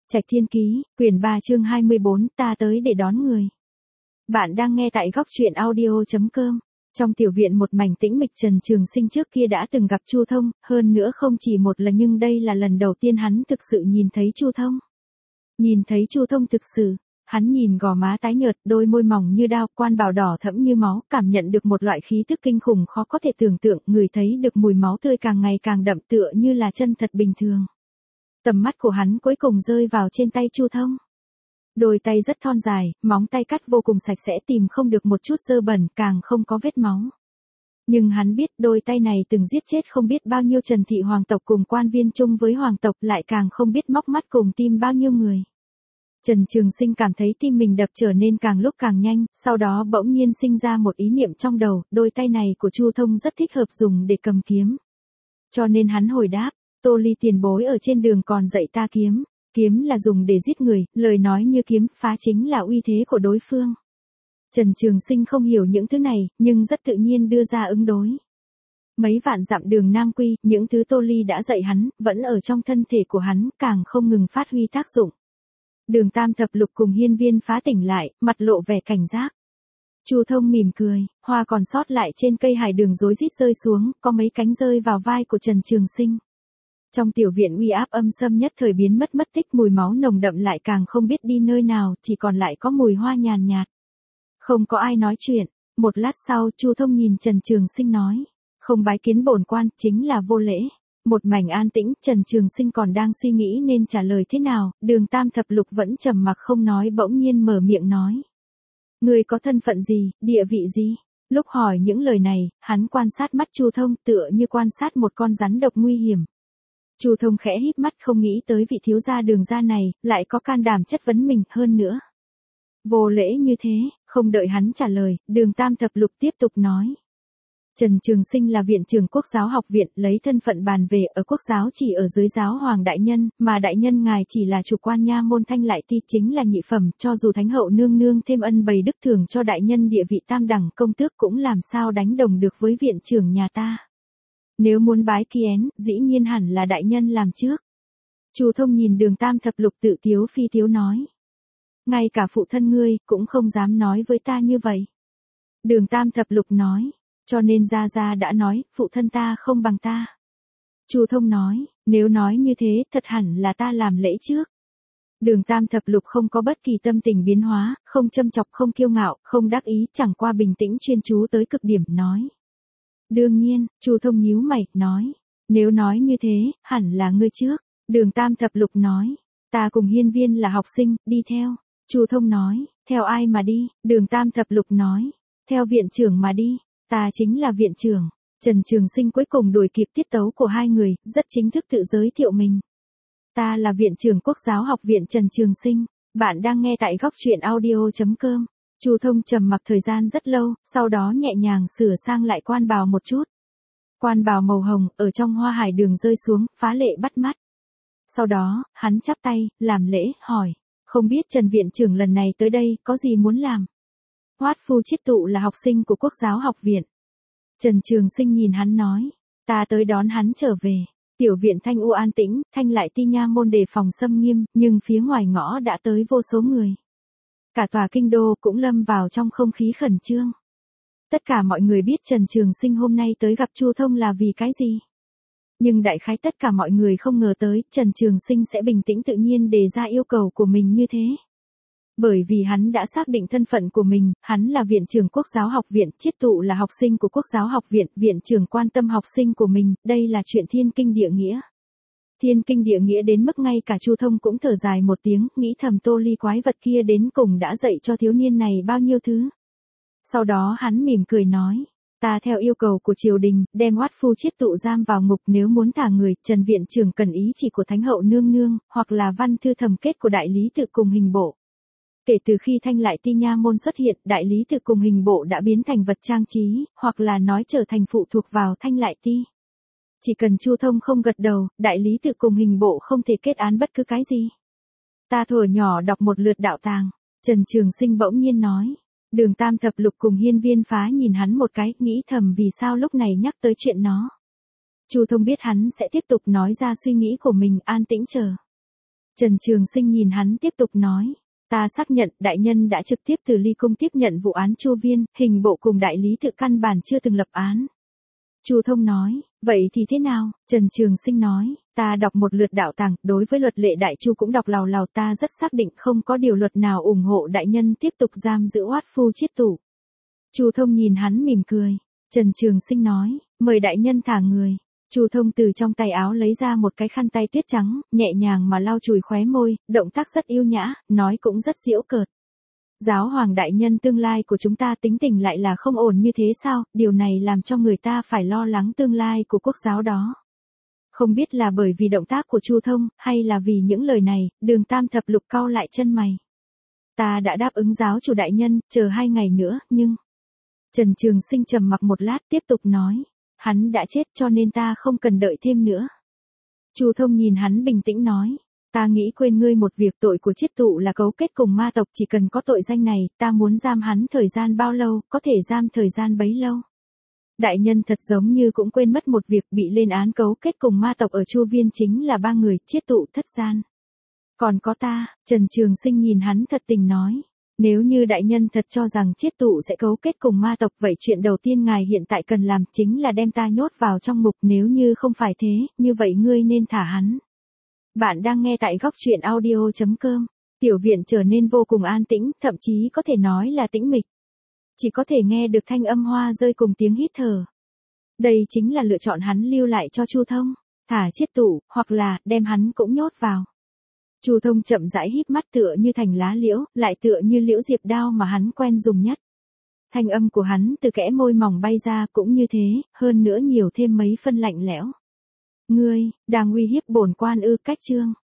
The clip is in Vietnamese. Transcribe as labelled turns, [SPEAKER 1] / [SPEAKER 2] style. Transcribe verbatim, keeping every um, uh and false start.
[SPEAKER 1] Trạch Thiên Ký, quyển ba chương hai mươi bốn, ta tới để đón người. Bạn đang nghe tại góc truyện audio chấm com. Trong tiểu viện một mảnh tĩnh mịch, Trần Trường Sinh trước kia đã từng gặp Chu Thông, hơn nữa không chỉ một lần, nhưng đây là lần đầu tiên hắn thực sự nhìn thấy Chu Thông. Nhìn thấy Chu Thông thực sự, hắn nhìn gò má tái nhợt, đôi môi mỏng như đao, quan bào đỏ thẫm như máu, cảm nhận được một loại khí tức kinh khủng khó có thể tưởng tượng, ngửi thấy được mùi máu tươi càng ngày càng đậm, tựa như là chân thật bình thường. Tầm mắt của hắn cuối cùng rơi vào trên tay Chu Thông. Đôi tay rất thon dài, móng tay cắt vô cùng sạch sẽ, tìm không được một chút dơ bẩn, càng không có vết máu. Nhưng hắn biết đôi tay này từng giết chết không biết bao nhiêu Trần thị hoàng tộc cùng quan viên chung với hoàng tộc, lại càng không biết móc mắt cùng tim bao nhiêu người. Trần Trường Sinh cảm thấy tim mình đập trở nên càng lúc càng nhanh, sau đó bỗng nhiên sinh ra một ý niệm trong đầu, đôi tay này của Chu Thông rất thích hợp dùng để cầm kiếm. Cho nên hắn hồi đáp, Tô Ly tiền bối ở trên đường còn dạy ta kiếm, kiếm là dùng để giết người, lời nói như kiếm phá chính là uy thế của đối phương. Trần Trường Sinh không hiểu những thứ này, nhưng rất tự nhiên đưa ra ứng đối. Mấy vạn dặm đường Nam Quy, những thứ Tô Ly đã dạy hắn, vẫn ở trong thân thể của hắn, càng không ngừng phát huy tác dụng. Đường Tam Thập Lục cùng Hiên Viên Phá tỉnh lại, mặt lộ vẻ cảnh giác. Chu Thông mỉm cười, hoa còn sót lại trên cây hải đường rối rít rơi xuống, có mấy cánh rơi vào vai của Trần Trường Sinh. Trong tiểu viện uy áp âm xâm nhất thời biến mất mất tích, mùi máu nồng đậm lại càng không biết đi nơi nào, chỉ còn lại có mùi hoa nhàn nhạt. Không có ai nói chuyện, một lát sau Chu Thông nhìn Trần Trường Sinh nói, không bái kiến bổn quan, chính là vô lễ. Một mảnh an tĩnh, Trần Trường Sinh còn đang suy nghĩ nên trả lời thế nào, Đường Tam Thập Lục vẫn trầm mặc không nói, bỗng nhiên mở miệng nói. Người có thân phận gì, địa vị gì? Lúc hỏi những lời này, hắn quan sát mắt Chu Thông tựa như quan sát một con rắn độc nguy hiểm. Chu Thông khẽ híp mắt, không nghĩ tới vị thiếu gia Đường gia này, lại có can đảm chất vấn mình, hơn nữa. Vô lễ như thế, không đợi hắn trả lời, Đường Tam Thập Lục tiếp tục nói. Trần Trường Sinh là viện trưởng Quốc giáo học viện, lấy thân phận bàn về, ở Quốc giáo chỉ ở dưới giáo hoàng đại nhân, mà đại nhân ngài chỉ là chủ quan nha môn Thanh Lại Ti, chính là nhị phẩm, cho dù Thánh hậu nương nương thêm ân bày đức thưởng cho đại nhân địa vị tam đẳng công tước cũng làm sao đánh đồng được với viện trưởng nhà ta. Nếu muốn bái kiến, dĩ nhiên hẳn là đại nhân làm trước. Chu Thông nhìn Đường Tam Thập Lục tự tiếu phi tiếu nói. Ngay cả phụ thân ngươi, cũng không dám nói với ta như vậy. Đường Tam Thập Lục nói, cho nên gia gia đã nói, phụ thân ta không bằng ta. Chu Thông nói, nếu nói như thế, thật hẳn là ta làm lễ trước. Đường Tam Thập Lục không có bất kỳ tâm tình biến hóa, không châm chọc, không kiêu ngạo, không đắc ý, chẳng qua bình tĩnh chuyên chú tới cực điểm, nói. Đương nhiên, Chu Thông nhíu mày, nói, nếu nói như thế, hẳn là ngươi trước. Đường Tam Thập Lục nói, ta cùng Hiên Viên là học sinh, đi theo. Chu Thông nói, theo ai mà đi? Đường Tam Thập Lục nói, theo viện trưởng mà đi, ta chính là viện trưởng. Trần Trường Sinh cuối cùng đuổi kịp tiết tấu của hai người, rất chính thức tự giới thiệu mình. Ta là viện trưởng Quốc giáo học viện Trần Trường Sinh, bạn đang nghe tại góc truyện audio chấm com. Chu Thông trầm mặc thời gian rất lâu, sau đó nhẹ nhàng sửa sang lại quan bào một chút. Quan bào màu hồng, ở trong hoa hải đường rơi xuống, phá lệ bắt mắt. Sau đó, hắn chắp tay, làm lễ, hỏi, không biết Trần viện trưởng lần này tới đây, có gì muốn làm? Hoát Phu Chiết Tụ là học sinh của Quốc giáo học viện. Trần Trường Sinh nhìn hắn nói, ta tới đón hắn trở về. Tiểu viện Thanh U an tĩnh, Thanh Lại Ti nha môn đề phòng xâm nghiêm, nhưng phía ngoài ngõ đã tới vô số người. Cả tòa kinh đô cũng lâm vào trong không khí khẩn trương. Tất cả mọi người biết Trần Trường Sinh hôm nay tới gặp Chu Thông là vì cái gì. Nhưng đại khái tất cả mọi người không ngờ tới, Trần Trường Sinh sẽ bình tĩnh tự nhiên đề ra yêu cầu của mình như thế. Bởi vì hắn đã xác định thân phận của mình, hắn là viện trưởng Quốc giáo học viện, Chiết Tụ là học sinh của Quốc giáo học viện, viện trưởng quan tâm học sinh của mình, đây là chuyện thiên kinh địa nghĩa. Thiên kinh địa nghĩa đến mức ngay cả Chu Thông cũng thở dài một tiếng, nghĩ thầm Tô Ly quái vật kia đến cùng đã dạy cho thiếu niên này bao nhiêu thứ. Sau đó hắn mỉm cười nói, ta theo yêu cầu của triều đình, đem Hoát Phu Chiết Tụ giam vào ngục, nếu muốn thả người, Trần viện trưởng cần ý chỉ của Thánh hậu nương nương, hoặc là văn thư thẩm kết của đại lý tự cùng hình bộ. Kể từ khi Thanh Lại Ti nha môn xuất hiện, đại lý tự cùng hình bộ đã biến thành vật trang trí, hoặc là nói trở thành phụ thuộc vào Thanh Lại Ti. Chỉ cần Chu Thông không gật đầu, đại lý tự cùng hình bộ không thể kết án bất cứ cái gì. Ta thuở nhỏ đọc một lượt đạo tàng, Trần Trường Sinh bỗng nhiên nói. Đường Tam Thập Lục cùng Hiên Viên Phá nhìn hắn một cái, nghĩ thầm vì sao lúc này nhắc tới chuyện nó. Chu Thông biết hắn sẽ tiếp tục nói ra suy nghĩ của mình, an tĩnh chờ. Trần Trường Sinh nhìn hắn tiếp tục nói. Ta xác nhận đại nhân đã trực tiếp từ Ly Cung tiếp nhận vụ án Chu Viên, hình bộ cùng đại lý tự căn bản chưa từng lập án. Chu Thông nói, vậy thì thế nào? Trần Trường Sinh nói, ta đọc một lượt đạo tàng, đối với luật lệ đại chu cũng đọc lào lào, ta rất xác định không có điều luật nào ủng hộ đại nhân tiếp tục giam giữ oát phu chiết tụ. Chu Thông nhìn hắn mỉm cười. Trần Trường Sinh nói, mời đại nhân thả người. Chu Thông từ trong tay áo lấy ra một cái khăn tay tuyết trắng, nhẹ nhàng mà lau chùi khóe môi, động tác rất yêu nhã, nói cũng rất giễu cợt. Giáo hoàng đại nhân tương lai của chúng ta tính tình lại là không ổn như thế sao, điều này làm cho người ta phải lo lắng tương lai của quốc giáo đó. Không biết là bởi vì động tác của Chu Thông, hay là vì những lời này, Đường Tam Thập Lục cau lại chân mày. Ta đã đáp ứng giáo chủ đại nhân, chờ hai ngày nữa, nhưng... Trần Trường Sinh trầm mặc một lát tiếp tục nói, hắn đã chết cho nên ta không cần đợi thêm nữa. Chu Thông nhìn hắn bình tĩnh nói, ta nghĩ quên ngươi một việc, tội của chiết tụ là cấu kết cùng ma tộc, chỉ cần có tội danh này, ta muốn giam hắn thời gian bao lâu, có thể giam thời gian bấy lâu. Đại nhân thật giống như cũng quên mất một việc, bị lên án cấu kết cùng ma tộc ở Chu Viên chính là ba người, chiết tụ, Thất Gian. Còn có ta, Trần Trường Sinh nhìn hắn thật tình nói. Nếu như đại nhân thật cho rằng chiết tụ sẽ cấu kết cùng ma tộc, vậy chuyện đầu tiên ngài hiện tại cần làm chính là đem ta nhốt vào trong ngục, nếu như không phải thế, như vậy ngươi nên thả hắn. Bạn đang nghe tại góc truyện audio chấm com. Tiểu viện trở nên vô cùng an tĩnh, thậm chí có thể nói là tĩnh mịch. Chỉ có thể nghe được thanh âm hoa rơi cùng tiếng hít thở. Đây chính là lựa chọn hắn lưu lại cho Chu Thông, thả chiết tụ, hoặc là đem hắn cũng nhốt vào. Chu Thông chậm rãi híp mắt, tựa như thành lá liễu, lại tựa như liễu diệp đao mà hắn quen dùng nhất. Thanh âm của hắn từ kẽ môi mỏng bay ra cũng như thế, hơn nữa nhiều thêm mấy phân lạnh lẽo. Ngươi, đang uy hiếp bổn quan ư? Cách chương.